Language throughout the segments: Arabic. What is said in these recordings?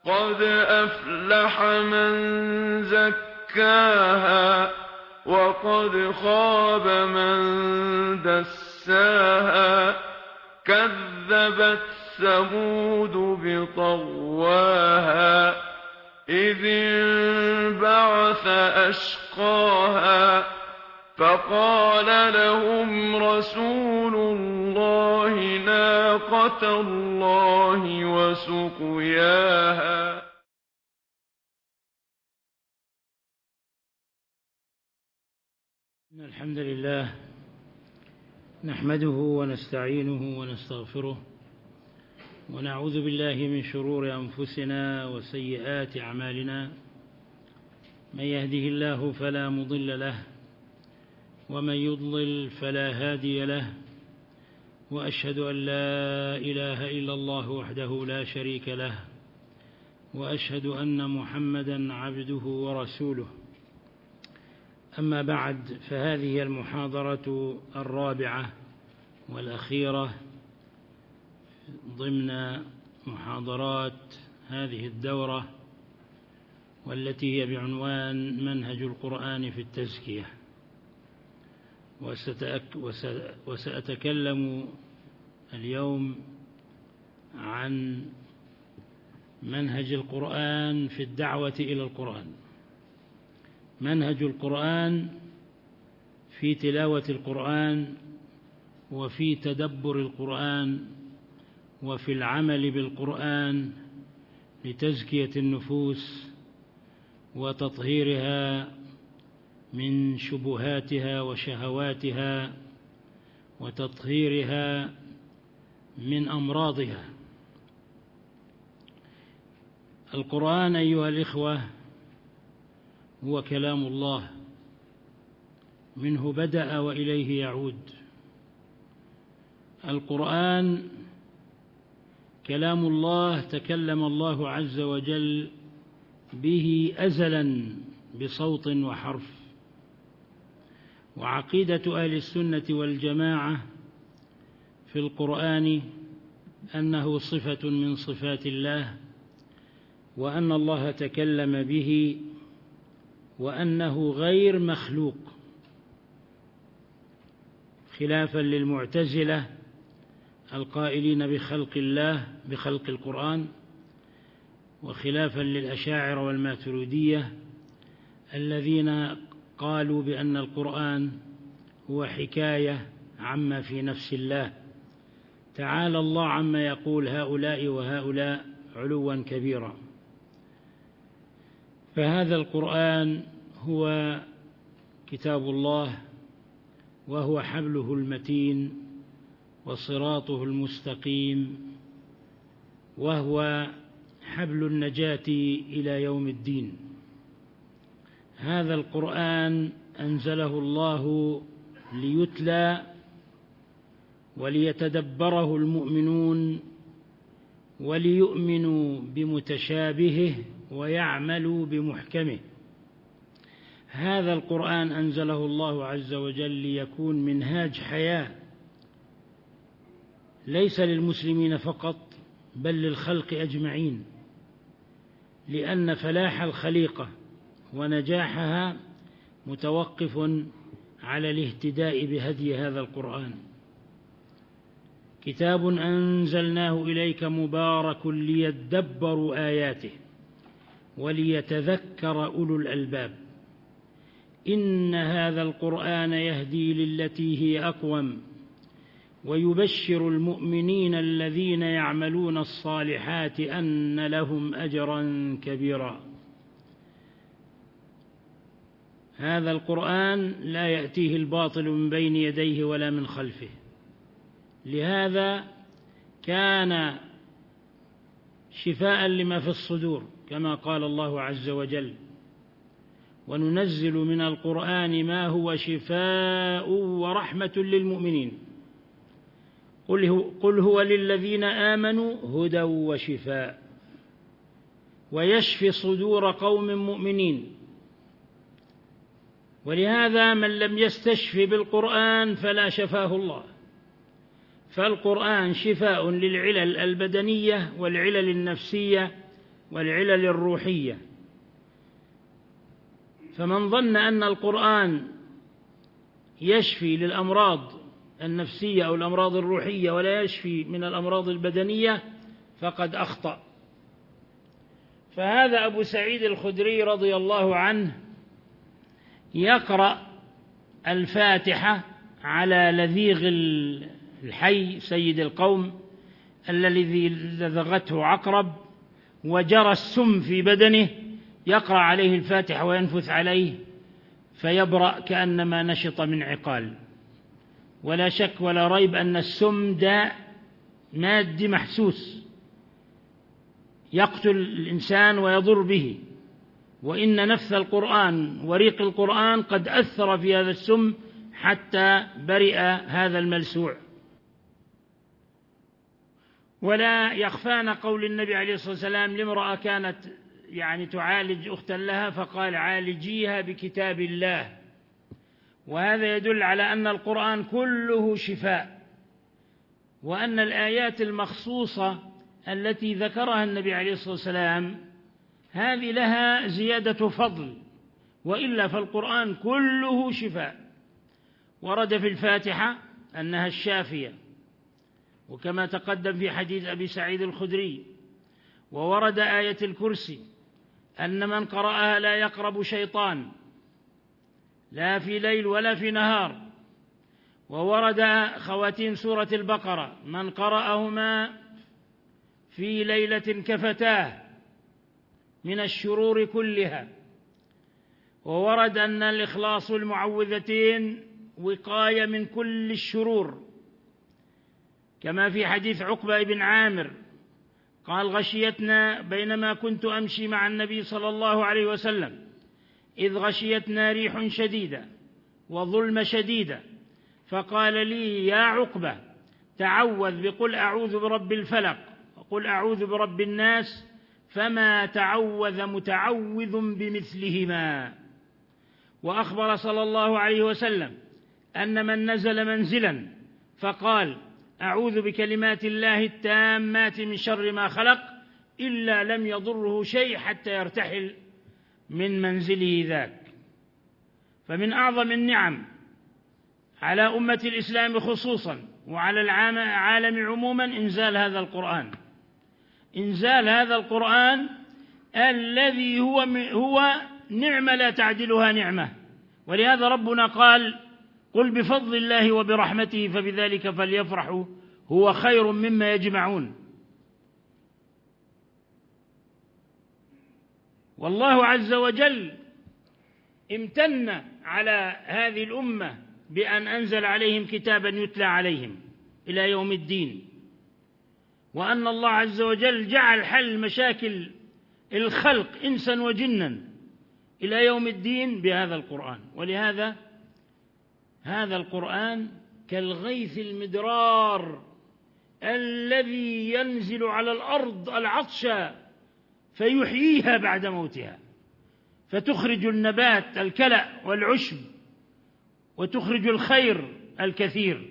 قد أفلح من زكاها وقد خاب من دساها كذبت ثمود بطغواها إذ انبعث أشقاها فقال لهم رسول الله ناقة الله وسقياها. الحمد لله نحمده ونستعينه ونستغفره ونعوذ بالله من شرور أنفسنا وسيئات أعمالنا، من يهده الله فلا مضل له ومن يضلل فلا هادي له، وأشهد أن لا إله إلا الله وحده لا شريك له، وأشهد أن محمدًا عبده ورسوله. أما بعد، فهذه المحاضرة الرابعة والأخيرة ضمن محاضرات هذه الدورة، والتي هي بعنوان منهج القرآن في التزكية. وسأتكلم اليوم عن منهج القرآن في الدعوة إلى القرآن، منهج القرآن في تلاوة القرآن وفي تدبر القرآن وفي العمل بالقرآن لتزكية النفوس وتطهيرها من شبهاتها وشهواتها وتطهيرها من أمراضها. القرآن أيها الإخوة هو كلام الله، منه بدأ وإليه يعود. القرآن كلام الله، تكلم الله عز وجل به أزلا بصوت وحرف. وعقيدة أهل السنة والجماعة في القرآن أنه صفة من صفات الله، وأن الله تكلم به، وأنه غير مخلوق، خلافا للمعتزلة القائلين بخلق الله بخلق القرآن، وخلافا للأشاعرة والماتريدية الذين قالوا بأن القرآن هو حكاية عما في نفس الله. تعالى الله عما يقول هؤلاء وهؤلاء علوا كبيرا. فهذا القرآن هو كتاب الله، وهو حبله المتين وصراطه المستقيم، وهو حبل النجاة إلى يوم الدين. هذا القرآن أنزله الله ليتلى وليتدبره المؤمنون وليؤمنوا بمتشابهه ويعملوا بمحكمه. هذا القرآن أنزله الله عز وجل ليكون منهاج حياة ليس للمسلمين فقط بل للخلق أجمعين، لأن فلاح الخليقة ونجاحها متوقف على الاهتداء بهدي هذا القرآن. كتاب أنزلناه إليك مبارك ليدبروا آياته وليتذكر أولو الألباب. إن هذا القرآن يهدي للتي هي أقوم ويبشر المؤمنين الذين يعملون الصالحات أن لهم أجرا كبيرا. هذا القرآن لا يأتيه الباطل من بين يديه ولا من خلفه، لهذا كان شفاء لما في الصدور، كما قال الله عز وجل: وننزل من القرآن ما هو شفاء ورحمة للمؤمنين قل هو للذين آمنوا هدى وشفاء ويشفي صدور قوم مؤمنين. ولهذا من لم يستشف بالقرآن فلا شفاه الله، فالقرآن شفاء للعلل البدنية والعلل النفسية والعلل الروحية. فمن ظن أن القرآن يشفي للأمراض النفسية أو الأمراض الروحية ولا يشفي من الأمراض البدنية فقد أخطأ. فهذا أبو سعيد الخدري رضي الله عنه يقرأ الفاتحة على لذيغ الحي سيد القوم الذي لدغته عقرب وجرى السم في بدنه، يقرأ عليه الفاتحة وينفث عليه فيبرأ كأنما نشط من عقال. ولا شك ولا ريب أن السم داء مادي محسوس يقتل الإنسان ويضر به، وإن نفث القرآن وريق القرآن قد أثر في هذا السم حتى برئ هذا الملسوع. ولا يخفانا قول النبي عليه الصلاة والسلام لامرأة كانت تعالج أختا لها فقال عالجيها بكتاب الله، وهذا يدل على أن القرآن كله شفاء، وأن الآيات المخصوصة التي ذكرها النبي عليه الصلاة والسلام هذه لها زيادة فضل، وإلا فالقرآن كله شفاء. ورد في الفاتحة أنها الشافية، وكما تقدم في حديث أبي سعيد الخدري. وورد آية الكرسي أن من قرأها لا يقرب شيطان لا في ليل ولا في نهار. وورد خواتيم سورة البقرة من قرأهما في ليلة كفتاه من الشرور كلها. وورد أن الإخلاص المعوذتين وقاية من كل الشرور، كما في حديث عقبة بن عامر قال غشيتنا بينما كنت أمشي مع النبي صلى الله عليه وسلم إذ غشيتنا ريح شديدة وظلم شديدة، فقال لي يا عقبة تعوذ بقل أعوذ برب الفلق وقل أعوذ برب الناس، فما تعوذ متعوذ بمثلهما. وأخبر صلى الله عليه وسلم أن من نزل منزلا فقال أعوذ بكلمات الله التامات من شر ما خلق إلا لم يضره شيء حتى يرتحل من منزله ذاك. فمن أعظم النعم على أمة الإسلام خصوصا وعلى العالم عموما إنزال هذا القرآن، إنزال هذا القرآن الذي هو نعمة لا تعدلها نعمة. ولهذا ربنا قال قل بفضل الله وبرحمته فبذلك فليفرحوا هو خير مما يجمعون. والله عز وجل امتن على هذه الأمة بأن أنزل عليهم كتابا يتلى عليهم إلى يوم الدين، وأن الله عز وجل جعل حل مشاكل الخلق إنسا وجنا إلى يوم الدين بهذا القرآن. ولهذا هذا القرآن كالغيث المدرار الذي ينزل على الأرض العطشى فيحييها بعد موتها، فتخرج النبات الكلأ والعشب وتخرج الخير الكثير.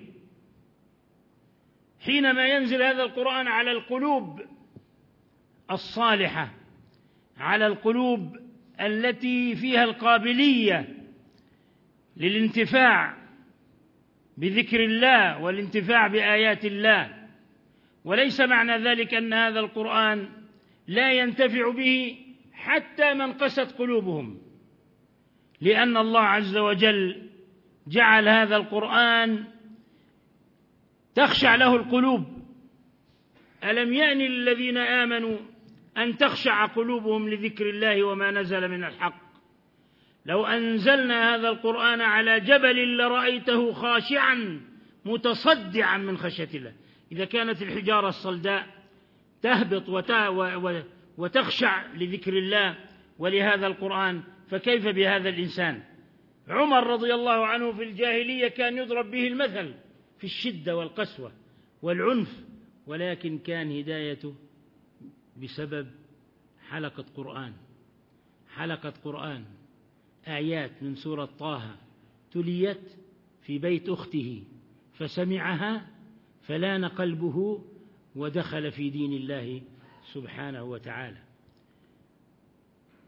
حينما ينزل هذا القرآن على القلوب الصالحة، على القلوب التي فيها القابلية للانتفاع بذكر الله والانتفاع بآيات الله. وليس معنى ذلك أن هذا القرآن لا ينتفع به حتى من قست قلوبهم، لأن الله عز وجل جعل هذا القرآن تخشع له القلوب. ألم يأن للذين آمنوا أن تخشع قلوبهم لذكر الله وما نزل من الحق. لو أنزلنا هذا القرآن على جبل لرأيته خاشعا متصدعا من خشية الله. إذا كانت الحجارة الصلداء تهبط وتخشع لذكر الله ولهذا القرآن، فكيف بهذا الإنسان؟ عمر رضي الله عنه في الجاهلية كان يضرب به المثل في الشدة والقسوة والعنف، ولكن كان هدايته بسبب حلقة قرآن، آيات من سورة طه تليت في بيت أخته فسمعها فلان قلبه ودخل في دين الله سبحانه وتعالى.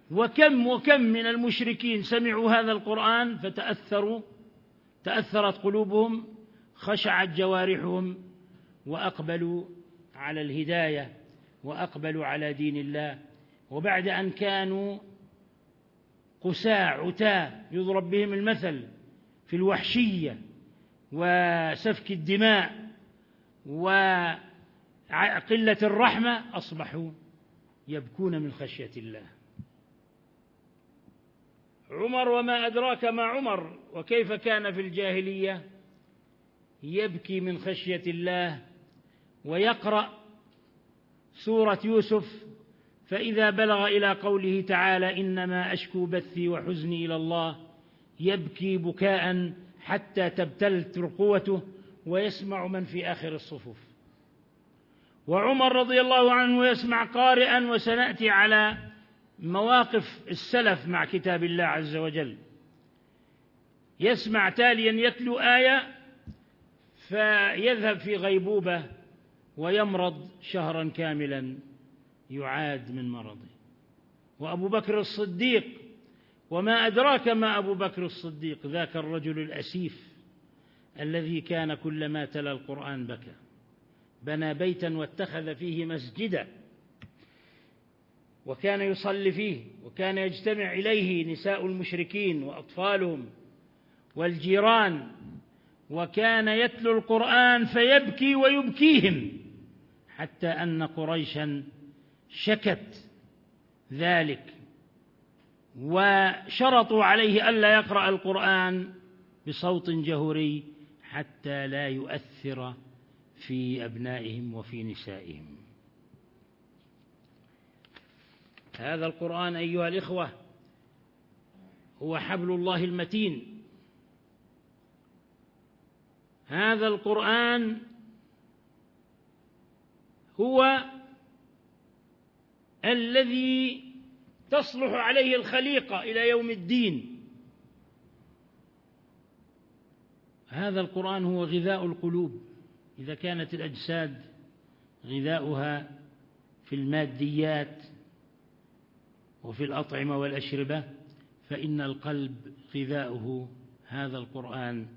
وكم من المشركين سمعوا هذا القرآن تأثرت قلوبهم، خشعت جوارحهم، وأقبلوا على الهداية وأقبلوا على دين الله. وبعد أن كانوا قساع عتاة يضرب بهم المثل في الوحشية وسفك الدماء وقلة الرحمة، أصبحوا يبكون من خشية الله. عمر وما أدراك ما عمر، وكيف كان في الجاهلية يبكي من خشية الله ويقرأ سورة يوسف، فإذا بلغ إلى قوله تعالى إنما أشكو بثي وحزني إلى الله يبكي بكاء حتى تبتل رقوته ويسمع من في آخر الصفوف. وعمر رضي الله عنه يسمع قارئا، وسنأتي على مواقف السلف مع كتاب الله عز وجل، يسمع تاليا يتلو آية فيذهب في غيبوبة ويمرض شهرا كاملا يعاد من مرضه. وأبو بكر الصديق، وما أدراك ما أبو بكر الصديق، ذاك الرجل الأسيف الذي كان كلما تلا القرآن بكى، بنى بيتا واتخذ فيه مسجدا، وكان يصلي فيه، وكان يجتمع إليه نساء المشركين وأطفالهم والجيران، وكان يتلو القرآن فيبكي ويبكيهم، حتى أن قريشا شكت ذلك وشرطوا عليه ألا يقرأ القرآن بصوت جهوري حتى لا يؤثر في أبنائهم وفي نسائهم. هذا القرآن أيها الإخوة هو حبل الله المتين. هذا القرآن هو الذي تصلح عليه الخليقة إلى يوم الدين. هذا القرآن هو غذاء القلوب. إذا كانت الأجساد غذاؤها في الماديات وفي الأطعمة والأشربة، فإن القلب غذاؤه هذا القرآن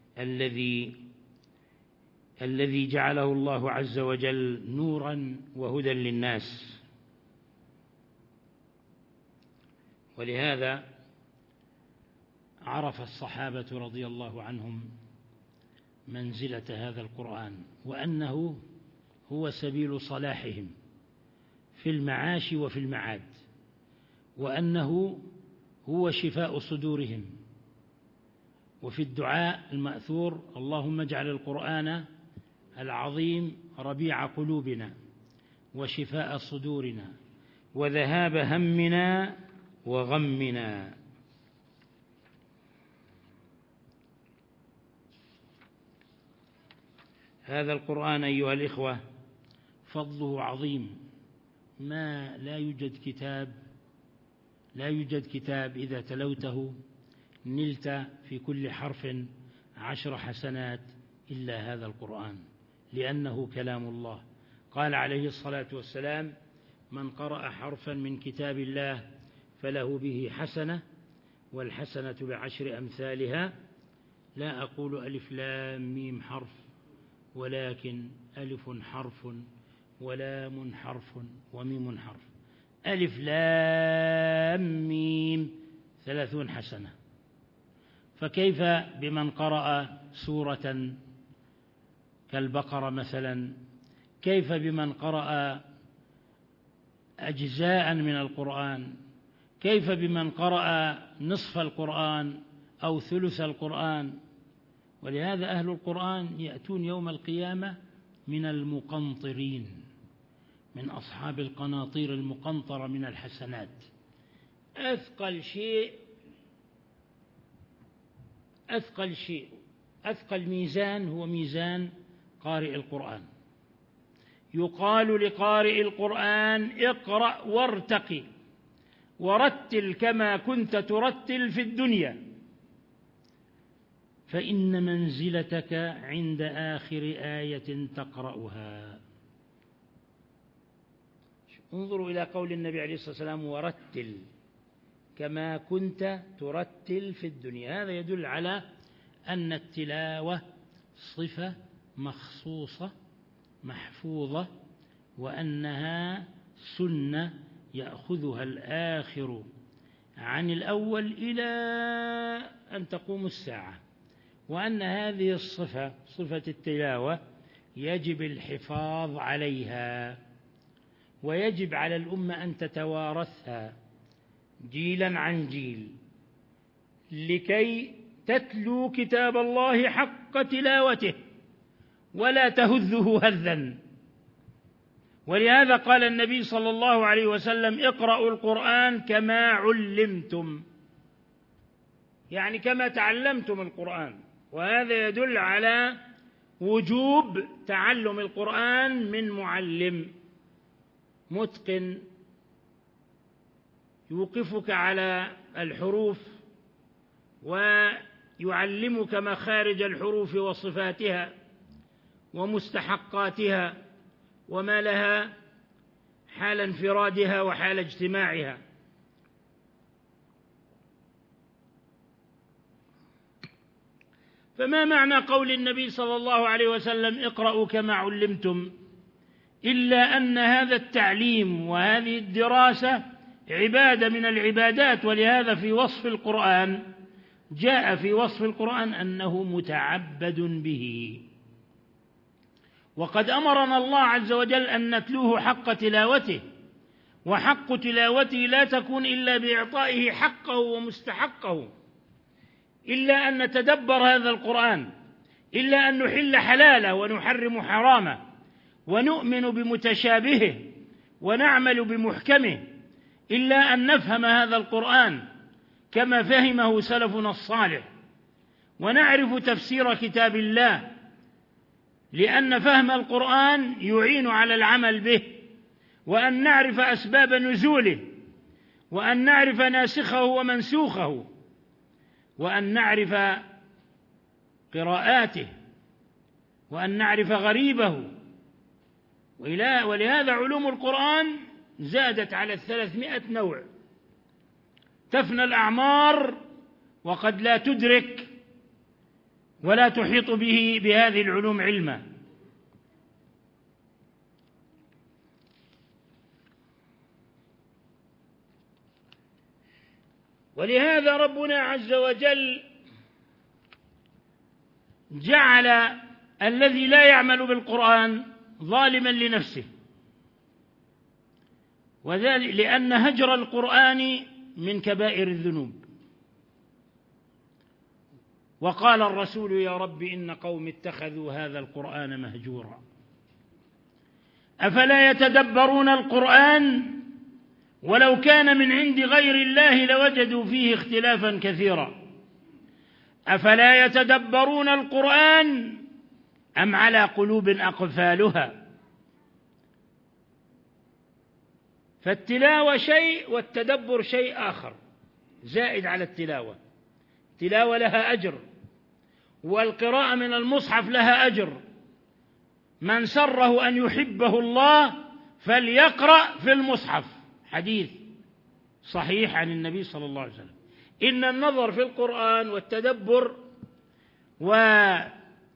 الذي جعله الله عز وجل نورا وهدى للناس. ولهذا عرف الصحابة رضي الله عنهم منزلة هذا القرآن، وأنه هو سبيل صلاحهم في المعاش وفي المعاد، وأنه هو شفاء صدورهم. وفي الدعاء المأثور اللهم اجعل القرآن العظيم ربيع قلوبنا وشفاء صدورنا وذهاب همنا وغمنا. هذا القرآن أيها الإخوة فضله عظيم، ما لا يوجد كتاب إذا تلوته نلت في كل حرف 10 حسنات إلا هذا القرآن، لأنه كلام الله. قال عليه الصلاة والسلام من قرأ حرفا من كتاب الله فله به حسنة، والحسنة ب10 أمثالها. لا أقول ألف لام ميم حرف، ولكن ألف حرف ولام حرف وميم حرف. ألف لام ميم 30 حسنة. فكيف بمن قرأ سورة كالبقرة مثلا؟ كيف بمن قرأ أجزاء من القرآن؟ كيف بمن قرأ نصف القرآن أو ثلث القرآن؟ ولهذا أهل القرآن يأتون يوم القيامة من المقنطرين، من أصحاب القناطير المقنطرة من الحسنات. أثقل ميزان هو ميزان قارئ القرآن. يقال لقارئ القرآن اقرأ وارتقي ورتل كما كنت ترتل في الدنيا، فإن منزلتك عند آخر آية تقرأها. انظروا إلى قول النبي عليه الصلاة والسلام ورتل، كما كنت ترتل في الدنيا. هذا يدل على أن التلاوة صفة مخصوصة محفوظة، وأنها سنة يأخذها الآخر عن الأول إلى أن تقوم الساعة، وأن هذه الصفة، صفة التلاوة، يجب الحفاظ عليها، ويجب على الأمة أن تتوارثها جيلا عن جيل لكي تتلو كتاب الله حق تلاوته ولا تهذه هذا. ولهذا قال النبي صلى الله عليه وسلم: اقرأوا القرآن كما علمتم، يعني كما تعلمتم القرآن. وهذا يدل على وجوب تعلم القرآن من معلم متقن يوقفك على الحروف ويعلمك مخارج الحروف وصفاتها ومستحقاتها وما لها حال انفرادها وحال اجتماعها. فما معنى قول النبي صلى الله عليه وسلم: اقرأوا كما علمتم؟ إلا أن هذا التعليم وهذه الدراسة عبادة من العبادات، ولهذا في وصف القرآن جاء في وصف القرآن أنه متعبد به. وقد أمرنا الله عز وجل أن نتلوه حق تلاوته، وحق تلاوته لا تكون إلا بإعطائه حقه ومستحقه، إلا أن نتدبر هذا القرآن، إلا أن نحل حلاله ونحرم حرامه، ونؤمن بمتشابهه ونعمل بمحكمه، إلا أن نفهم هذا القرآن كما فهمه سلفنا الصالح، ونعرف تفسير كتاب الله، لأن فهم القرآن يعين على العمل به، وأن نعرف أسباب نزوله، وأن نعرف ناسخه ومنسوخه، وأن نعرف قراءاته، وأن نعرف غريبه. ولهذا علوم القرآن زادت على 300 نوع، تفنى الأعمار وقد لا تدرك ولا تحيط بهذه العلوم علما. ولهذا ربنا عز وجل جعل الذي لا يعمل بالقرآن ظالما لنفسه، وذلك لأن هجر القرآن من كبائر الذنوب. وقال الرسول: يا رب إن قوم اتخذوا هذا القرآن مهجورا. أفلا يتدبرون القرآن ولو كان من عند غير الله لوجدوا فيه اختلافا كثيرا. أفلا يتدبرون القرآن أم على قلوب أقفالها. فالتلاوة شيء والتدبر شيء آخر زائد على التلاوة. التلاوة لها أجر، والقراءة من المصحف لها أجر. من سره أن يحبه الله فليقرأ في المصحف، حديث صحيح عن النبي صلى الله عليه وسلم. إن النظر في القرآن والتدبر وإشغال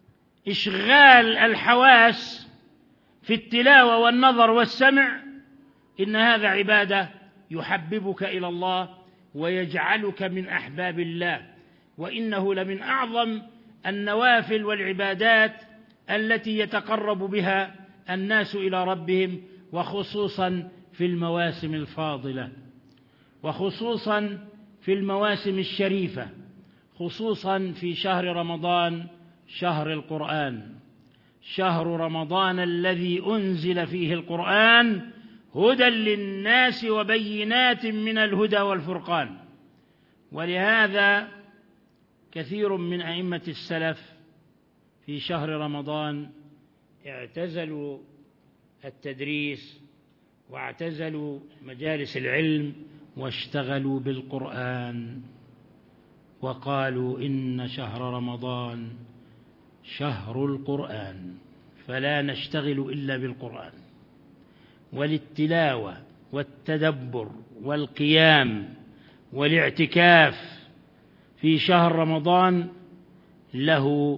الحواس في التلاوة والنظر والسمع، إن هذا عبادة يحببك إلى الله ويجعلك من أحباب الله، وإنه لمن أعظم النوافل والعبادات التي يتقرب بها الناس إلى ربهم، وخصوصا في المواسم الفاضلة، وخصوصا في المواسم الشريفة، خصوصا في شهر رمضان، شهر القرآن، شهر رمضان الذي أنزل فيه القرآن هدى للناس وبينات من الهدى والفرقان. ولهذا كثير من أئمة السلف في شهر رمضان اعتزلوا التدريس واعتزلوا مجالس العلم واشتغلوا بالقرآن، وقالوا إن شهر رمضان شهر القرآن، فلا نشتغل إلا بالقرآن. وللتلاوة والتدبر والقيام والاعتكاف في شهر رمضان له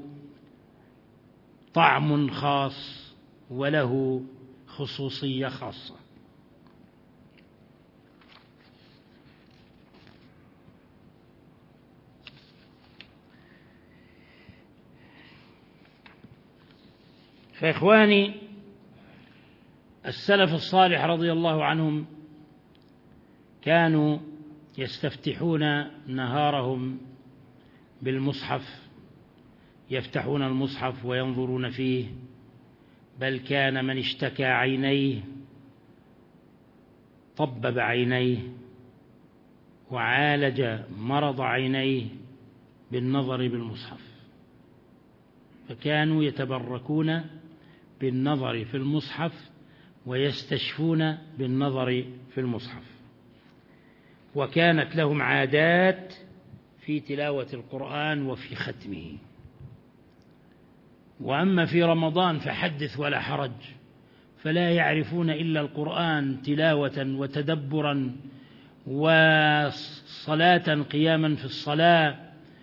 طعم خاص وله خصوصية خاصة. فإخواني، السلف الصالح رضي الله عنهم كانوا يستفتحون نهارهم بالمصحف، يفتحون المصحف وينظرون فيه، بل كان من اشتكى عينيه طبب عينيه وعالج مرض عينيه بالنظر بالمصحف، فكانوا يتبركون بالنظر في المصحف ويستشفون بالنظر في المصحف. وكانت لهم عادات في تلاوة القرآن وفي ختمه. وأما في رمضان فحدث ولا حرج، فلا يعرفون إلا القرآن تلاوة وتدبرا وصلاة قياما في الصلاة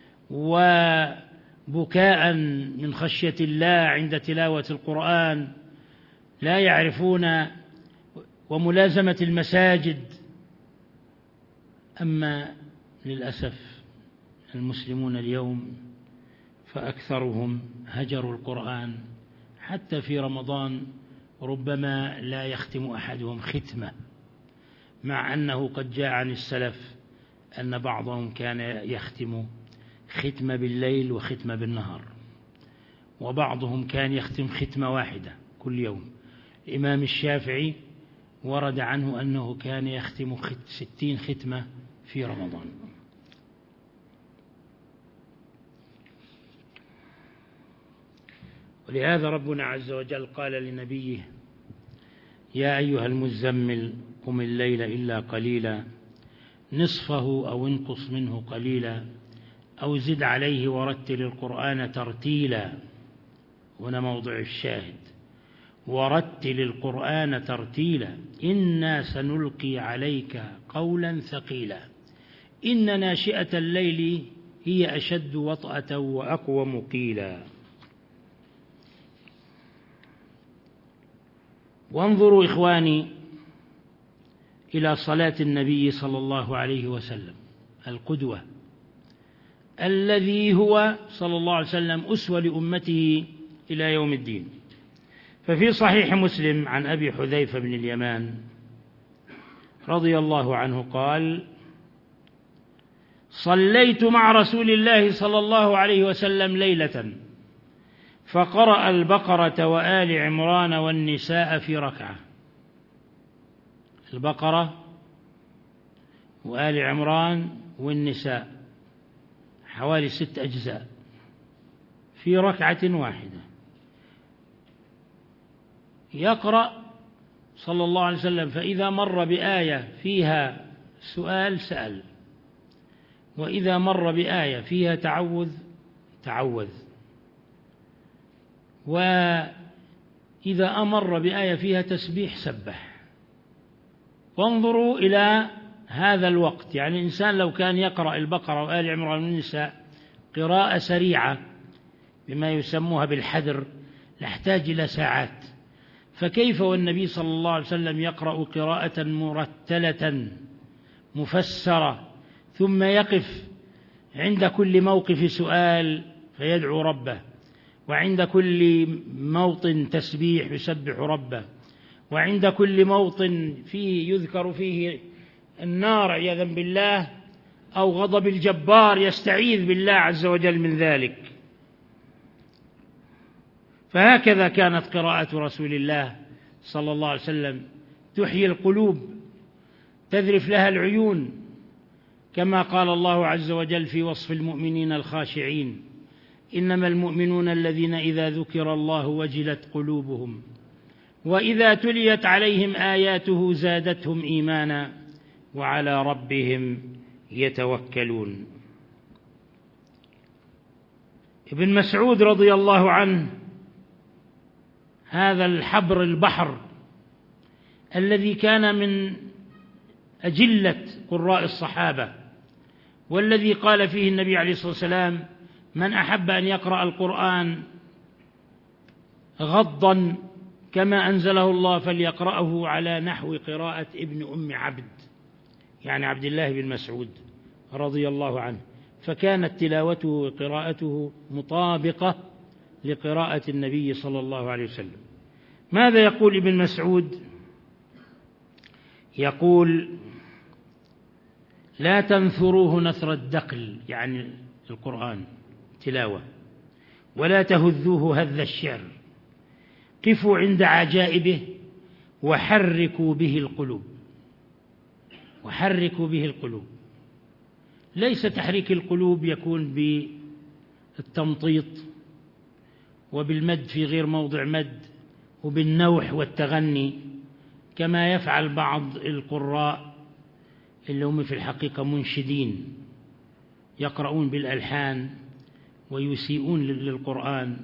وبكاء من خشية الله عند تلاوة القرآن، لا يعرفون، وملازمة المساجد. أما للأسف المسلمون اليوم فأكثرهم هجروا القرآن، حتى في رمضان ربما لا يختم أحدهم ختمة، مع أنه قد جاء عن السلف أن بعضهم كان يختم ختمة بالليل وختمة بالنهار، وبعضهم كان يختم ختمة واحدة كل يوم. الإمام الشافعي ورد عنه أنه كان يختم 60 ختمة في رمضان. ولهذا ربنا عز وجل قال لنبيه: يا أيها المزمل قم الليل إلا قليلا نصفه أو انقص منه قليلا أو زد عليه ورتل القرآن ترتيلا. هنا موضع الشاهد: ورتل القرآن ترتيلا إنا سنلقي عليك قولا ثقيلا إن ناشئة الليل هي أشد وطأة وأقوم قيلا. وانظروا إخواني إلى صلاة النبي صلى الله عليه وسلم القدوة، الذي هو صلى الله عليه وسلم أسوة لأمته إلى يوم الدين. ففي صحيح مسلم عن أبي حذيفة بن اليمان رضي الله عنه قال: صليت مع رسول الله صلى الله عليه وسلم ليلة فقرأ البقرة وآل عمران والنساء في ركعة. البقرة وآل عمران والنساء حوالي 6 أجزاء في ركعة واحدة. يقرأ صلى الله عليه وسلم، فإذا مر بآية فيها سؤال سأل، وإذا مر بآية فيها تعوذ، وإذا أمر بآية فيها تسبيح سبح. وانظروا إلى هذا الوقت، يعني الإنسان لو كان يقرأ البقرة وآل عمران والنساء قراءة سريعة بما يسموها بالحذر لاحتاج إلى ساعات، فكيف والنبي صلى الله عليه وسلم يقرأ قراءة مرتلة مفسرة، ثم يقف عند كل موقف سؤال فيدعو ربه، وعند كل موطن تسبيح يسبح ربه، وعند كل موطن فيه يذكر فيه النار عياذا بالله أو غضب الجبار يستعيذ بالله عز وجل من ذلك. فهكذا كانت قراءة رسول الله صلى الله عليه وسلم، تحيي القلوب، تذرف لها العيون، كما قال الله عز وجل في وصف المؤمنين الخاشعين: إنما المؤمنون الذين إذا ذكر الله وجلت قلوبهم وإذا تليت عليهم آياته زادتهم إيمانا وعلى ربهم يتوكلون. ابن مسعود رضي الله عنه، هذا الحبر البحر الذي كان من أجلة قراء الصحابة، والذي قال فيه النبي عليه الصلاة والسلام: من أحب أن يقرأ القرآن غضا كما أنزله الله فليقرأه على نحو قراءة ابن أم عبد، يعني عبد الله بن مسعود رضي الله عنه، فكانت تلاوته وقراءته مطابقة لقراءة النبي صلى الله عليه وسلم. ماذا يقول ابن مسعود؟ يقول: لا تنثروه نثر الدقل، يعني القرآن تلاوة، ولا تهذوه هذ الشعر، قفوا عند عجائبه وحركوا به القلوب. وحركوا به القلوب، ليس تحريك القلوب يكون بالتمطيط وبالمد في غير موضع مد وبالنوح والتغني كما يفعل بعض القراء اللي هم في الحقيقة منشدين، يقرؤون بالألحان ويسيئون للقرآن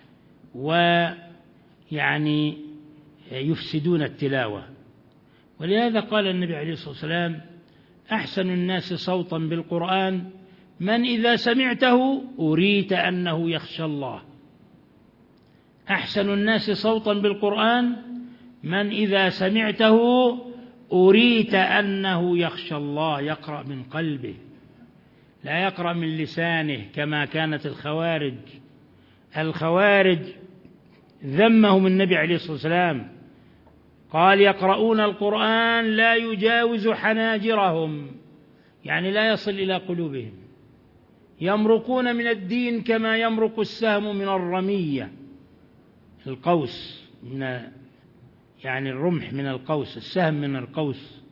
ويعني يفسدون التلاوة. ولهذا قال النبي عليه الصلاة والسلام: أحسن الناس صوتا بالقرآن من إذا سمعته أريت أنه يخشى الله. أحسن الناس صوتا بالقرآن من إذا سمعته أريت أنه يخشى الله، يقرأ من قلبه لا يقرأ من لسانه كما كانت الخوارج ذمهم النبي عليه الصلاة والسلام، قال: يقرؤون القرآن لا يجاوز حناجرهم، يعني لا يصل إلى قلوبهم، يمرقون من الدين كما يمرق السهم من الرمية، القوس من يعني الرمح من القوس، السهم من القوس.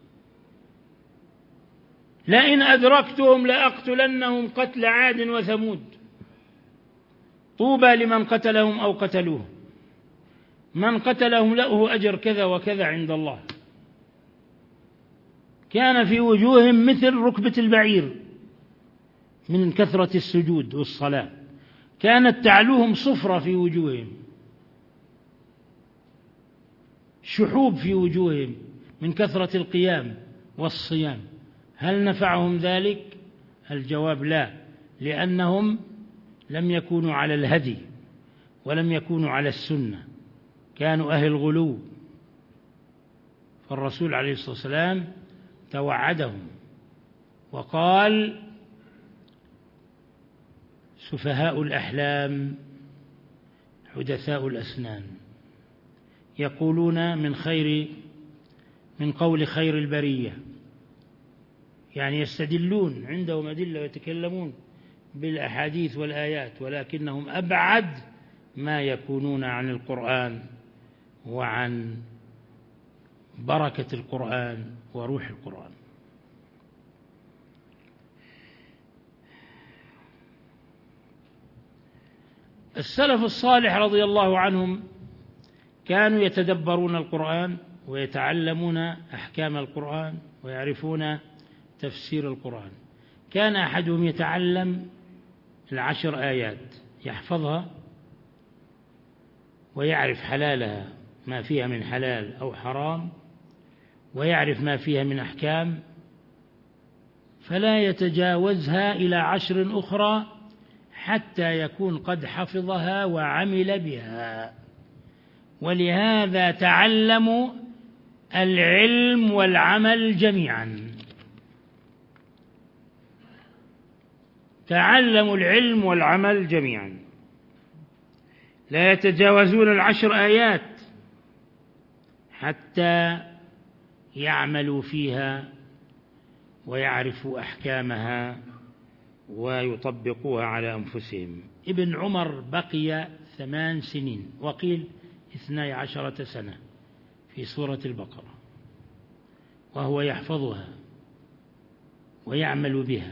لئن أدركتهم لأقتلنهم قتل عاد وثمود، طوبى لمن قتلهم أو قتلوه، من قتلهم له أجر كذا وكذا عند الله. كان في وجوههم مثل ركبة البعير من كثرة السجود والصلاة، كانت تعلوهم صفرة في وجوههم، شحوب في وجوههم من كثرة القيام والصيام. هل نفعهم ذلك؟ الجواب لا، لأنهم لم يكونوا على الهدي ولم يكونوا على السنة، كانوا أهل غلو. فالرسول عليه الصلاة والسلام توعدهم وقال: سفهاء الأحلام حدثاء الأسنان، يقولون من قول خير البرية، يعني يستدلون، عندهم أدلة ويتكلمون بالأحاديث والآيات، ولكنهم أبعد ما يكونون عن القرآن وعن بركة القرآن وروح القرآن. السلف الصالح رضي الله عنهم كانوا يتدبرون القرآن ويتعلمون أحكام القرآن ويعرفون تفسير القرآن. كان أحدهم يتعلم 10 آيات يحفظها ويعرف حلالها ما فيها من حلال أو حرام، ويعرف ما فيها من أحكام، فلا يتجاوزها إلى 10 أخرى حتى يكون قد حفظها وعمل بها. ولهذا تعلموا العلم والعمل جميعا، تعلموا العلم والعمل جميعا، لا يتجاوزون 10 آيات حتى يعملوا فيها ويعرفوا أحكامها ويطبقوها على أنفسهم. ابن عمر بقي 8 سنين، وقيل 12 سنة في سورة البقرة وهو يحفظها ويعمل بها.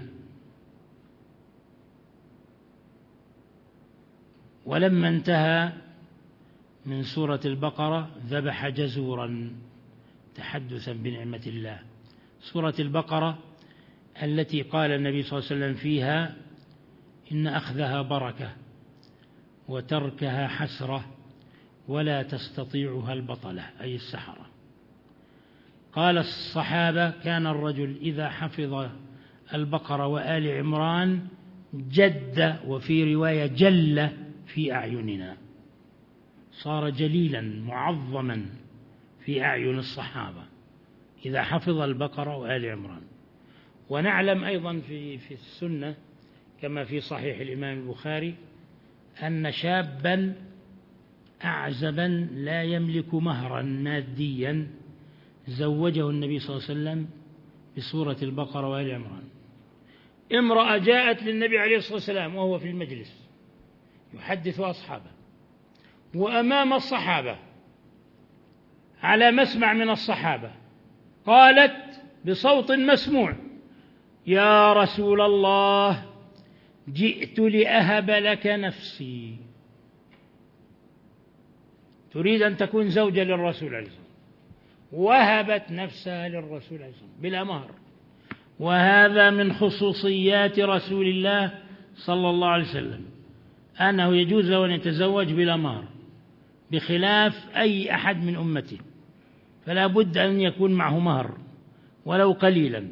ولما انتهى من سورة البقرة ذبح جزورا تحدثا بنعمة الله. سورة البقرة التي قال النبي صلى الله عليه وسلم فيها: إن أخذها بركة وتركها حسرة ولا تستطيعها البطلة، أي السحرة. قال الصحابة: كان الرجل إذا حفظ البقرة وآل عمران جد، وفي رواية جل في أعيننا، صار جليلا معظما في أعين الصحابة إذا حفظ البقرة وآل عمران. ونعلم أيضا في السنة كما في صحيح الإمام البخاري أن شابا أعزبا لا يملك مهرا ماديا زوجه النبي صلى الله عليه وسلم بسورة البقرة وآل عمران. امرأة جاءت للنبي عليه الصلاة والسلام وهو في المجلس يحدث أصحابه وأمام الصحابة على مسمع من الصحابة، قالت بصوت مسموع: يا رسول الله، جئت لأهب لك نفسي. تريد أن تكون زوجة للرسول عليه الصلاة والسلام، وهبت نفسها للرسول عليه الصلاة والسلام بلا مهر. وهذا من خصوصيات رسول الله صلى الله عليه وسلم، أنه يجوز له أن يتزوج بلا مهر، بخلاف أي أحد من أمته، فلا بد أن يكون معه مهر ولو قليلا.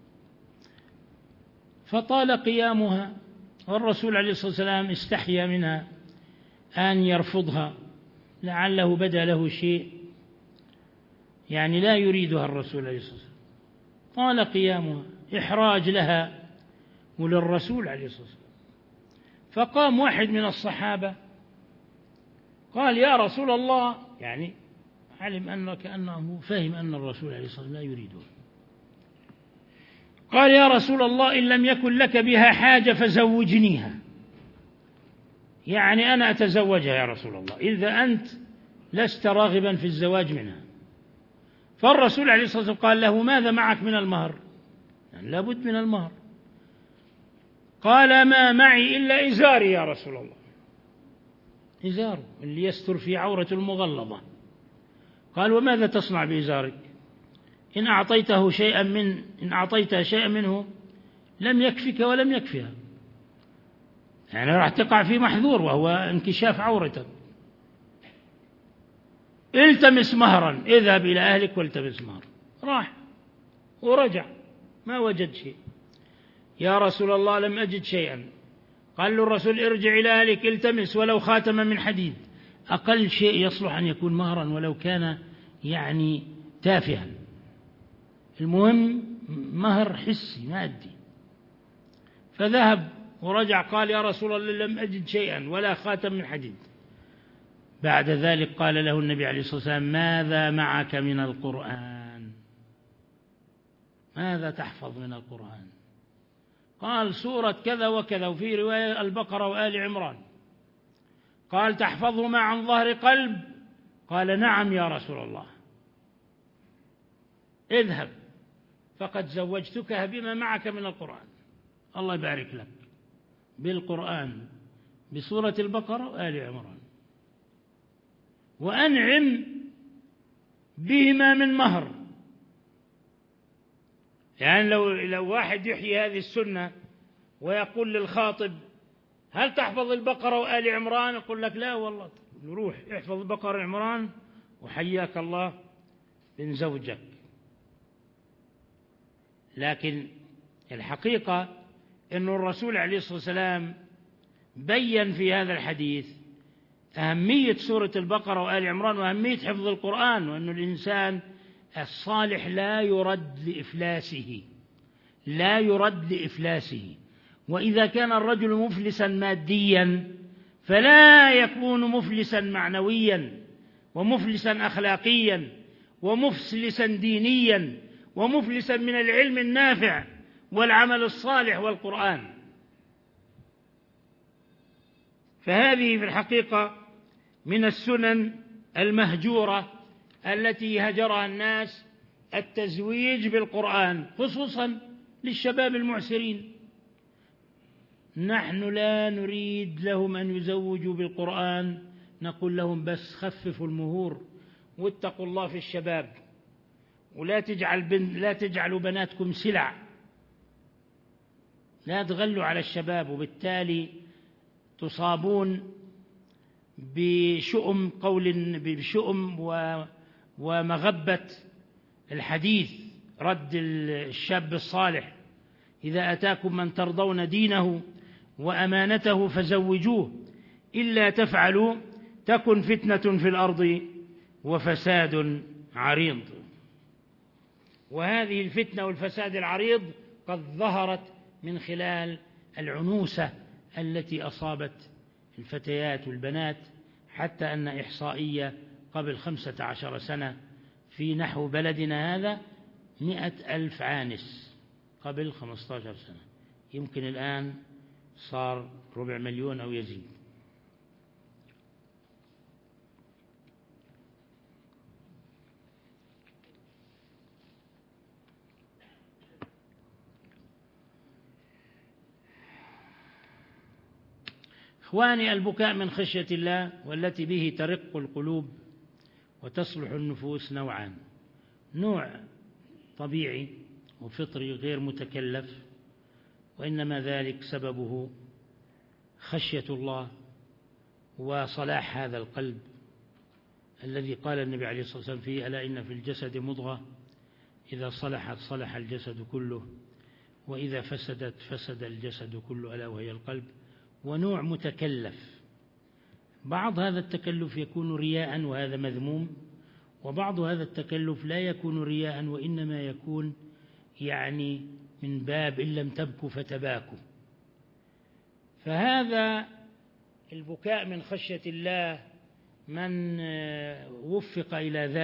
فطال قيامها، والرسول عليه الصلاة والسلام استحيا منها أن يرفضها، لعله بدا له شيء يعني لا يريدها الرسول عليه الصلاة والسلام. طال قيامها إحراج لها وللرسول عليه الصلاة والسلام. فقام واحد من الصحابة قال: يا رسول الله، يعني علم كأنه فهم أن الرسول عليه الصلاة والسلام لا يريده. قال: يا رسول الله، إن لم يكن لك بها حاجة فزوجنيها، يعني أنا أتزوجها يا رسول الله إذا أنت لست راغبا في الزواج منها. فالرسول عليه الصلاة والسلام قال له: ماذا معك من المهر؟ يعني لابد من المهر. قال: ما معي إلا إزاري يا رسول الله، إزار اللي يستر في عورة المغلظة. قال: وماذا تصنع بإزارك؟ إن أعطيتها شيئا منه لم يكفك ولم يكفها، يعني راح تقع في محذور وهو انكشاف عورتك. التمس مهرا، اذهب إلى أهلك والتمس مهرا. راح ورجع ما وجد شيء. يا رسول الله، لم أجد شيئا. قال له الرسول: ارجع إلى أهلك، التمس ولو خاتما من حديد، أقل شيء يصلح أن يكون مهرا ولو كان يعني تافها، المهم مهر حسي مادي. فذهب ورجع قال: يا رسول الله، لم أجد شيئا ولا خاتم من حديد. بعد ذلك قال له النبي عليه الصلاة والسلام: ماذا معك من القرآن؟ ماذا تحفظ من القرآن؟ قال: سورة كذا وكذا، وفي رواية البقرة وآل عمران. قال: تحفظهما عن ظهر قلب؟ قال: نعم يا رسول الله. اذهب فقد زوجتكها بما معك من القرآن. الله يبارك لك بالقرآن بسورة البقرة وآل عمران، وأنعم بهما من مهر. يعني لو واحد يحيي هذه السنة ويقول للخاطب: هل تحفظ البقرة وآل عمران؟ يقول لك: لا والله. روح احفظ البقرة وعمران وحياك الله من زوجك. لكن الحقيقة أن الرسول عليه الصلاة والسلام بيّن في هذا الحديث أهمية سورة البقرة وآل عمران وأهمية حفظ القرآن، وأن الإنسان الصالح لا يرد لإفلاسه. وإذا كان الرجل مفلسا ماديا فلا يكون مفلسا معنويا، ومفلسا أخلاقيا، ومفلسا دينيا، ومفلسا من العلم النافع والعمل الصالح والقرآن. فهذه في الحقيقة من السنن المهجورة التي هجرها الناس، التزويج بالقرآن خصوصا للشباب المعسرين. نحن لا نريد لهم أن يزوجوا بالقرآن، نقول لهم بس خففوا المهور واتقوا الله في الشباب، ولا تجعلوا بناتكم سلع، لا تغلوا على الشباب، وبالتالي تصابون بشؤم ومغبة الحديث، رد الشاب الصالح إذا أتاكم من ترضون دينه وأمانته فزوجوه إلا تفعلوا تكن فتنة في الأرض وفساد عريض. وهذه الفتنة والفساد العريض قد ظهرت من خلال العنوسة التي أصابت الفتيات والبنات، حتى أن إحصائية قبل 15 سنة في نحو بلدنا هذا 100,000 عانس قبل 15 سنة، يمكن الآن صار 250,000 أو يزيد. إخواني، البكاء من خشية الله والتي به ترق القلوب وتصلح النفوس نوعان: نوع طبيعي وفطري غير متكلف، وإنما ذلك سببه خشية الله وصلاح هذا القلب الذي قال النبي عليه الصلاة والسلام فيه: ألا إن في الجسد مضغة إذا صلحت صلح الجسد كله وإذا فسدت فسد الجسد كله ألا وهي القلب. ونوع متكلف، بعض هذا التكلف يكون رياء وهذا مذموم، وبعض هذا التكلف لا يكون رياء وإنما يكون من باب إن لم تبكوا فتباكوا. فهذا البكاء من خشية الله من وفق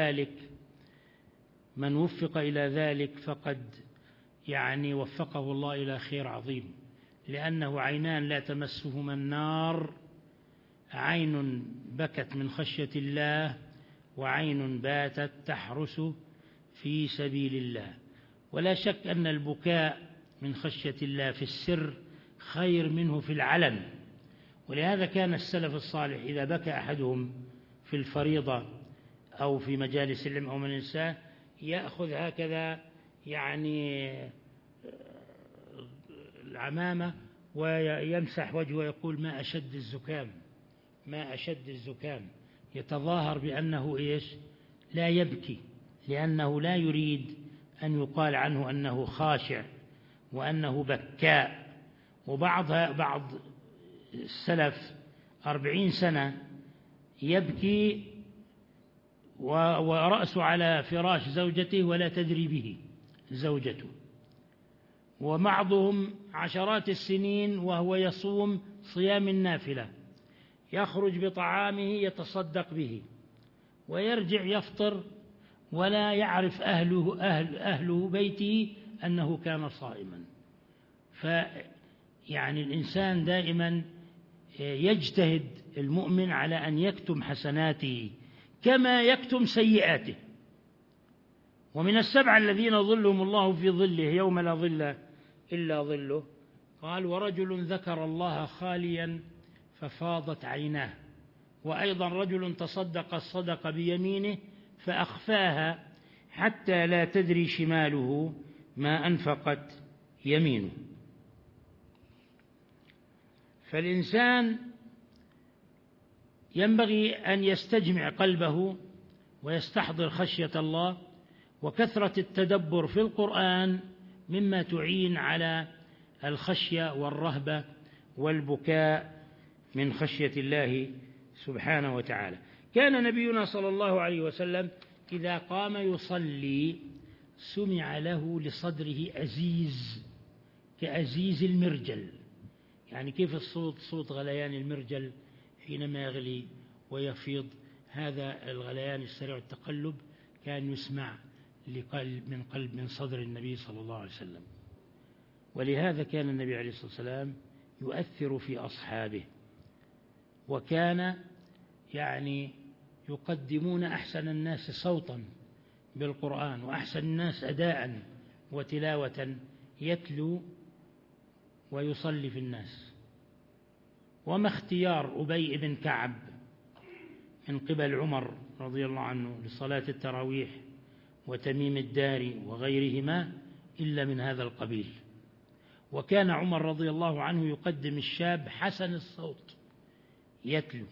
إلى ذلك فقد وفقه الله إلى خير عظيم، لأنه عينان لا تمسهما النار: عين بكت من خشية الله وعين باتت تحرس في سبيل الله. ولا شك أن البكاء من خشية الله في السر خير منه في العلن، ولهذا كان السلف الصالح إذا بكى أحدهم في الفريضة أو في مجالس العلم أو من النساء يأخذ هكذا العمامة ويمسح وجهه ويقول: ما أشد الزكام، يتظاهر بأنه لا يبكي، لأنه لا يريد أن يقال عنه أنه خاشع وأنه بكاء. بعض السلف 40 سنة يبكي ورأسه على فراش زوجته ولا تدري به زوجته، وبعضهم عشرات السنين وهو يصوم صيام النافلة، يخرج بطعامه يتصدق به ويرجع يفطر ولا يعرف أهل بيته أنه كان صائما. الإنسان دائما يجتهد المؤمن على أن يكتم حسناته كما يكتم سيئاته. ومن السبعة الذين ظلهم الله في ظله يوم لا ظل إلا ظله، قال: ورجل ذكر الله خاليا ففاضت عيناه، وأيضا رجل تصدق الصدقة بيمينه فأخفاها حتى لا تدري شماله ما أنفقت يمينه. فالإنسان ينبغي أن يستجمع قلبه ويستحضر خشية الله، وكثرة التدبر في القرآن مما تعين على الخشية والرهبة والبكاء من خشية الله سبحانه وتعالى. كان نبينا صلى الله عليه وسلم إذا قام يصلي سمع له لصدره أزيز كأزيز المرجل، كيف الصوت صوت غليان المرجل حينما يغلي ويفيض، هذا الغليان السريع التقلب كان يسمع من صدر النبي صلى الله عليه وسلم. ولهذا كان النبي عليه الصلاة والسلام يؤثر في أصحابه، وكان يقدمون أحسن الناس صوتا بالقرآن وأحسن الناس أداء وتلاوة يتلو ويصلي في الناس. وما اختيار أبي بن كعب من قبل عمر رضي الله عنه لصلاة التراويح وتميم الداري وغيرهما إلا من هذا القبيل. وكان عمر رضي الله عنه يقدم الشاب حسن الصوت يتلو،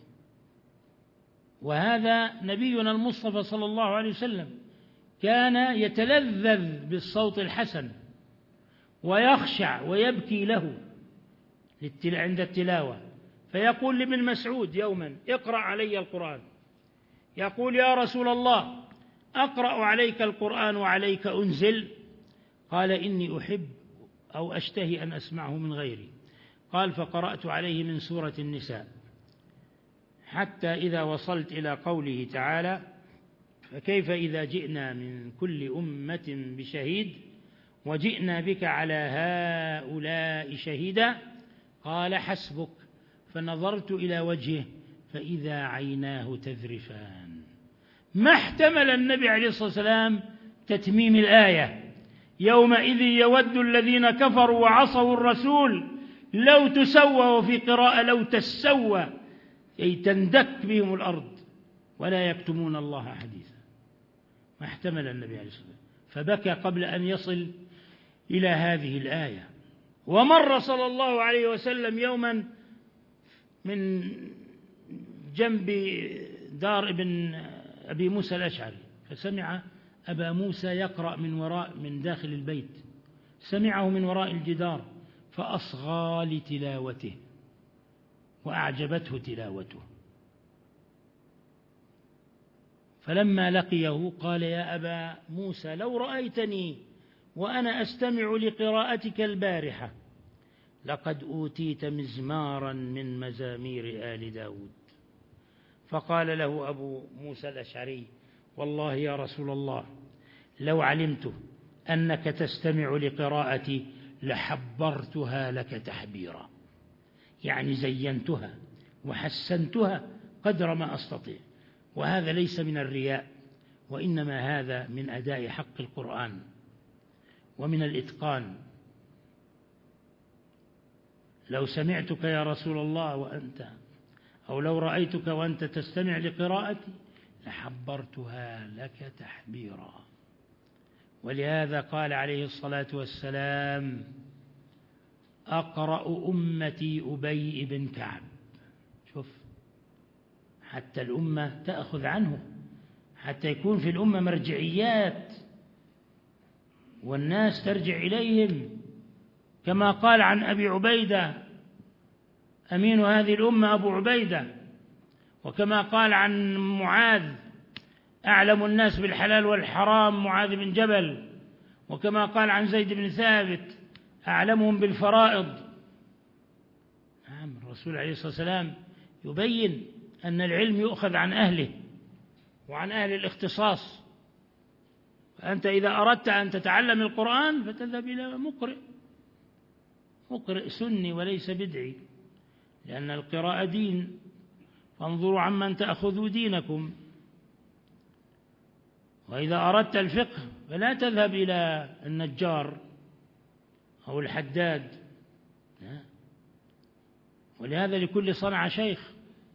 وهذا نبينا المصطفى صلى الله عليه وسلم كان يتلذذ بالصوت الحسن، ويخشع ويبكي له عند التلاوة، فيقول لابن مسعود يوما: اقرأ علي القرآن. يقول: يا رسول الله، أقرأ عليك القرآن وعليك أنزل؟ قال: إني أحب أو أشتهي أن أسمعه من غيري. قال: فقرأت عليه من سورة النساء حتى إذا وصلت إلى قوله تعالى: فكيف إذا جئنا من كل أمة بشهيد وجئنا بك على هؤلاء شهيدا. قال: حسبك. فنظرت إلى وجهه فإذا عيناه تذرفان. ما احتمل النبي عليه الصلاة والسلام تتميم الآية: يومئذ يود الذين كفروا وعصوا الرسول لو تسوى، وفي قراءة لو تسوى، أي تندك بهم الأرض ولا يكتمون الله حديثا. ما احتمل النبي عليه الصلاة والسلام، فبكى قبل أن يصل إلى هذه الآية. ومر صلى الله عليه وسلم يوما من جنب دار ابن أبي موسى الأشعري، فسمع أبا موسى يقرأ من داخل البيت، سمعه من وراء الجدار فأصغى لتلاوته وأعجبته تلاوته، فلما لقيه قال: يا أبا موسى، لو رأيتني وأنا أستمع لقراءتك البارحة لقد أوتيت مزمارا من مزامير آل داود. فقال له أبو موسى الأشعري: والله يا رسول الله، لو علمت أنك تستمع لقراءتي لحبرتها لك تحبيرا، يعني زينتها وحسنتها قدر ما أستطيع. وهذا ليس من الرياء، وإنما هذا من أداء حق القرآن ومن الإتقان. لو سمعتك يا رسول الله أو لو رأيتك وأنت تستمع لقراءتي لحبرتها لك تحبيرا. ولهذا قال عليه الصلاة والسلام: أقرأ أمتي أبي بن كعب. شوف، حتى الأمة تأخذ عنه، حتى يكون في الأمة مرجعيات والناس ترجع إليهم، كما قال عن أبي عبيدة أمين هذه الأمة أبو عبيدة، وكما قال عن معاذ أعلم الناس بالحلال والحرام معاذ بن جبل، وكما قال عن زيد بن ثابت أعلمهم بالفرائض. نعم، الرسول عليه الصلاة والسلام يبين أن العلم يؤخذ عن أهله وعن أهل الاختصاص. فأنت إذا أردت أن تتعلم القرآن فتذهب إلى مقرئ سني وليس بدعي، لأن القراءة دين، فانظروا عمن تأخذوا دينكم. وإذا أردت الفقه فلا تذهب إلى النجار أو الحداد، لا. ولهذا لكل صنعة شيخ.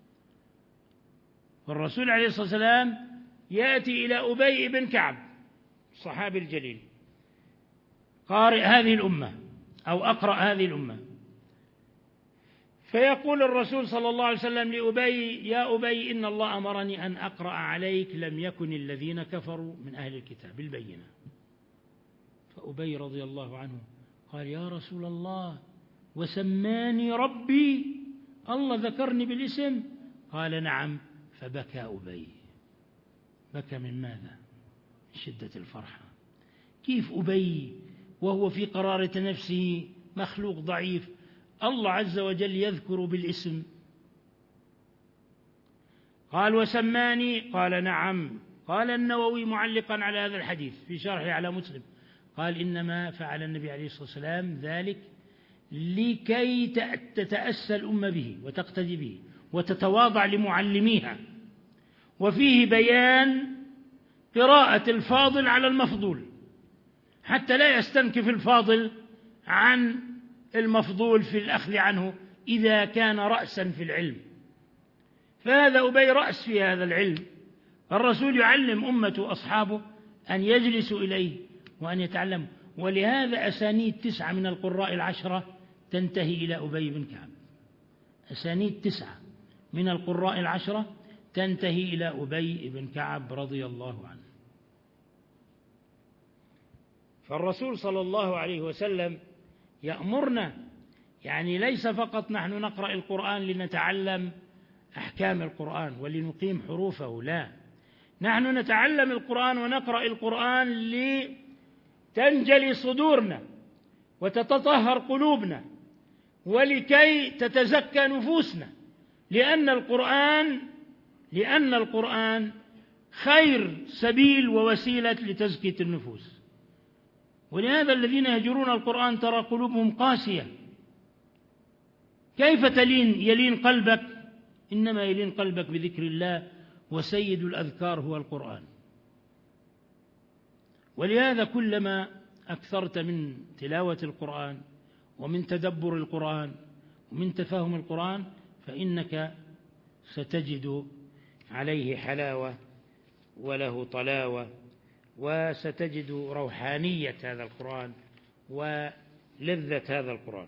والرسول عليه الصلاة والسلام يأتي إلى أبي بن كعب الصحابي الجليل قارئ هذه الأمة أو أقرأ هذه الأمة، فيقول الرسول صلى الله عليه وسلم لأبي: يا أبي، إن الله أمرني أن أقرأ عليك لم يكن الذين كفروا من أهل الكتاب البينة. فأبي رضي الله عنه قال: يا رسول الله، وسماني ربي، الله ذكرني بالاسم؟ قال: نعم. فبكى أبي. بكى من ماذا؟ من شدة الفرحة. كيف أبي وهو في قرارة نفسه مخلوق ضعيف الله عز وجل يذكر بالاسم؟ قال: وسماني؟ قال: نعم. قال النووي معلقا على هذا الحديث في شرحه على مسلم، قال: إنما فعل النبي عليه الصلاة والسلام ذلك لكي تتأسى الأمة به وتقتدي به وتتواضع لمعلميها. وفيه بيان قراءة الفاضل على المفضول، حتى لا يستنكف الفاضل عن المفضول في الأخذ عنه إذا كان رأسا في العلم. فهذا أبي رأس في هذا العلم. الرسول يعلم أمته أصحابه أن يجلسوا إليه وأن يتعلموا. ولهذا أسانيد 9 من القراء 10 تنتهي إلى أبي بن كعب. أسانيد 9 من القراء 10 تنتهي إلى أبي بن كعب رضي الله عنه. فالرسول صلى الله عليه وسلم يأمرنا، يعني ليس فقط نحن نقرأ القرآن لنتعلم أحكام القرآن ولنقيم حروفه، لا، نحن نتعلم القرآن ونقرأ القرآن لتنجلي صدورنا وتتطهر قلوبنا ولكي تتزكى نفوسنا، لأن القرآن خير سبيل ووسيلة لتزكية النفوس. ولهذا الذين يهجرون القرآن ترى قلوبهم قاسية. كيف يلين قلبك؟ إنما يلين قلبك بذكر الله، وسيد الأذكار هو القرآن. ولهذا كلما أكثرت من تلاوة القرآن ومن تدبر القرآن ومن تفهم القرآن فإنك ستجد عليه حلاوة وله طلاوة، وستجد روحانية هذا القرآن ولذة هذا القرآن.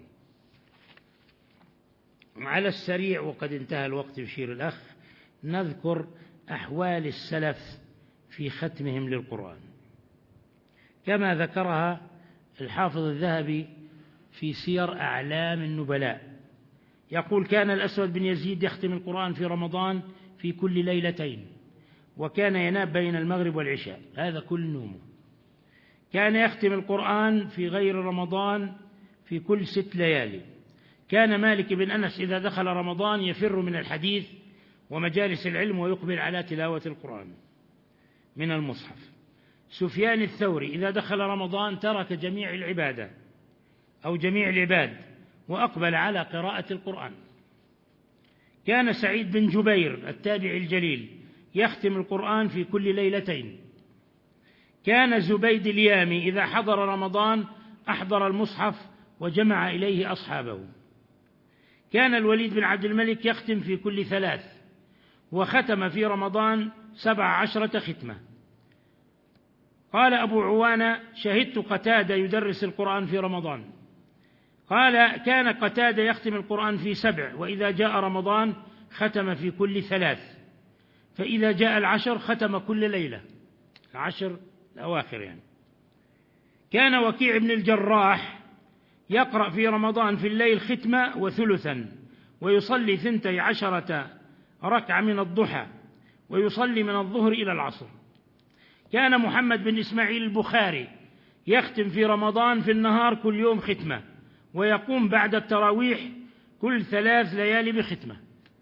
على السريع وقد انتهى الوقت يشير الأخ، نذكر أحوال السلف في ختمهم للقرآن كما ذكرها الحافظ الذهبي في سير أعلام النبلاء. يقول: كان الأسود بن يزيد يختم القرآن في رمضان في كل ليلتين، وكان ينام بين المغرب والعشاء، هذا كل نومه. كان يختم القرآن في غير رمضان في كل 6 ليالي. كان مالك بن أنس إذا دخل رمضان يفر من الحديث ومجالس العلم ويقبل على تلاوة القرآن من المصحف. سفيان الثوري إذا دخل رمضان ترك جميع العبادة أو جميع العباد وأقبل على قراءة القرآن. كان سعيد بن جبير التابعي الجليل يختم القرآن في كل ليلتين. كان زبيد اليامي إذا حضر رمضان أحضر المصحف وجمع إليه أصحابه. كان الوليد بن عبد الملك يختم في كل 3، وختم في رمضان 17 ختمة. قال أبو عوانة: شهدت قتادة يدرس القرآن في رمضان. قال: كان قتادة يختم القرآن في 7، وإذا جاء رمضان ختم في كل 3، فإذا جاء 10 ختم كل ليلة، 10 الأواخر يعني. كان وكيع بن الجراح يقرأ في رمضان في الليل ختمة وثلثا، ويصلي 12 ركعة من الضحى، ويصلي من الظهر إلى العصر. كان محمد بن إسماعيل البخاري يختم في رمضان في النهار كل يوم ختمة، ويقوم بعد التراويح كل 3 ليالي بختمة.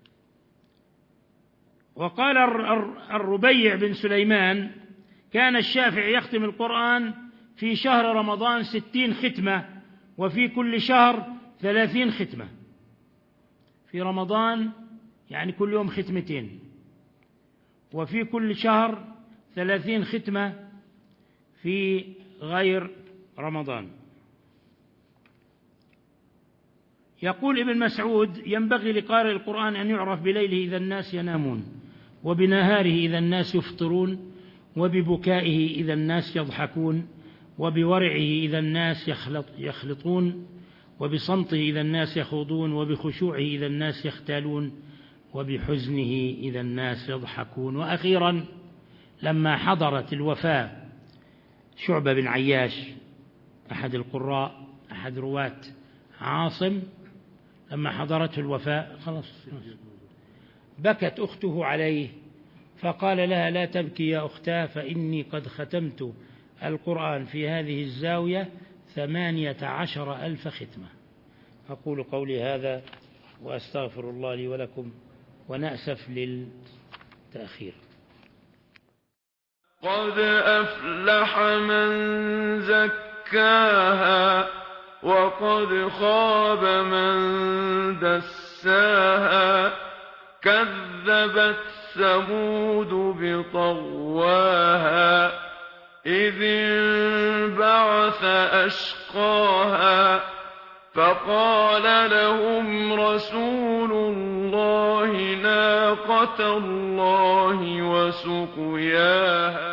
وقال الربيع بن سليمان: كان الشافعي يختم القرآن في شهر رمضان 60 ختمة، وفي كل شهر 30 ختمة. في رمضان يعني كل يوم ختمتين، وفي كل شهر 30 ختمة في غير رمضان. يقول ابن مسعود: ينبغي لقارئ القرآن أن يعرف بليله إذا الناس ينامون، وبنهاره إذا الناس يفطرون، وببكائه إذا الناس يضحكون، وبورعه إذا الناس يخلطون، وبصمته إذا الناس يخوضون، وبخشوعه إذا الناس يختالون، وبحزنه إذا الناس يضحكون. وأخيرا لما حضرت الوفاة شعبة بن عياش أحد القراء أحد رواة عاصم، لما حضرته الوفاة خلاص بكت أخته عليه، فقال لها: لا تبكي يا أختاه، فإني قد ختمت القرآن في هذه الزاوية 18,000 ختمة. أقول قولي هذا وأستغفر الله لي ولكم، ونأسف للتأخير. قد أفلح من زكاها، وقد خاب من دساها. كذبت ثمود بطغواها، إذ انبعث أشقاها. فقال لهم رسول الله ناقة الله وسقياها.